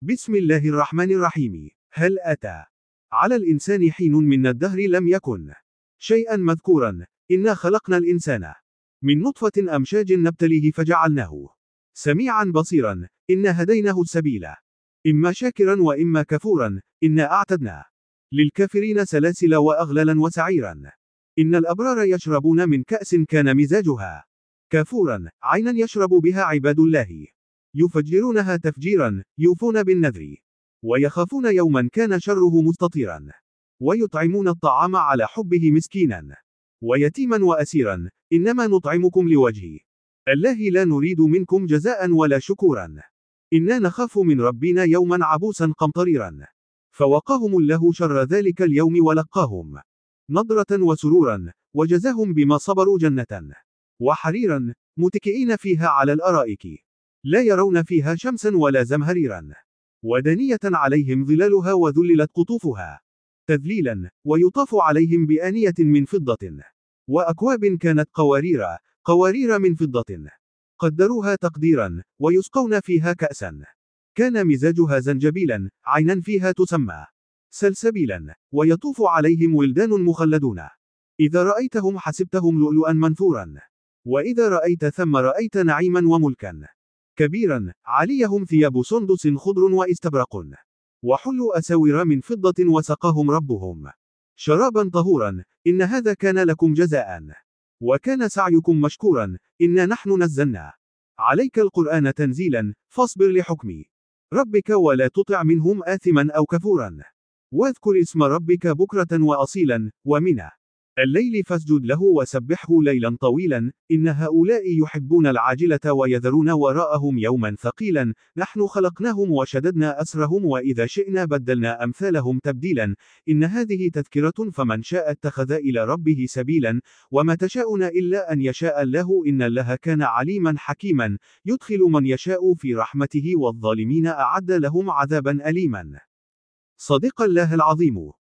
بسم الله الرحمن الرحيم. هل أتى على الإنسان حين من الدهر لم يكن شيئا مذكورا؟ إنا خلقنا الإنسان من نطفة أمشاج نبتليه فجعلناه سميعا بصيرا. إنا هديناه السبيل إما شاكرا وإما كفورا. إنا أعتدنا للكافرين سلاسل وأغلالا وسعيرا. إن الأبرار يشربون من كأس كان مزاجها كافورا، عينا يشرب بها عباد الله يفجرونها تفجيرا، يوفون بالنذر ويخافون يوما كان شره مستطيرا. ويطعمون الطعام على حبه مسكينا ويتيما وأسيرا. إنما نطعمكم لوجه الله لا نريد منكم جزاء ولا شكورا. إنا نخاف من ربنا يوما عبوسا قمطريرا. فوقاهم الله شر ذلك اليوم ولقاهم نضرة وسرورا وجزاهم بما صبروا جنة وحريرا متكئين فيها على الأرائك لا يرون فيها شمسا ولا زمهريرا ودانية عليهم ظلالها وذللت قطوفها تذليلا. ويطاف عليهم بآنية من فضة وأكواب كانت قوارير من فضة قدروها تقديرا. ويسقون فيها كأسا كان مزاجها زنجبيلا، عينا فيها تسمى سلسبيلا. ويطوف عليهم ولدان مخلدون إذا رأيتهم حسبتهم لؤلؤا منثورا وإذا رأيت ثم رأيت نعيما وملكا كبيرا. عليهم ثياب سندس خضر واستبرق وحلوا أساور من فضة وسقاهم ربهم شرابا طهورا. إن هذا كان لكم جزاء وكان سعيكم مشكورا. إنا نحن نزلنا عليك القرآن تنزيلا فاصبر لحكم ربك ولا تطع منهم آثما أو كفورا. واذكر اسم ربك بكرة وأصيلا ومن الليل فاسجد له وسبحه ليلا طويلا. إن هؤلاء يحبون العاجلة ويذرون وراءهم يوما ثقيلا. نحن خلقناهم وشددنا أسرهم وإذا شئنا بدلنا أمثالهم تبديلا. إن هذه تذكرة فمن شاء اتخذ إلى ربه سبيلا. وما تشاءون إلا أن يشاء الله إن الله كان عليما حكيما. يدخل من يشاء في رحمته والظالمين أعد لهم عذابا أليما. صدق الله العظيم.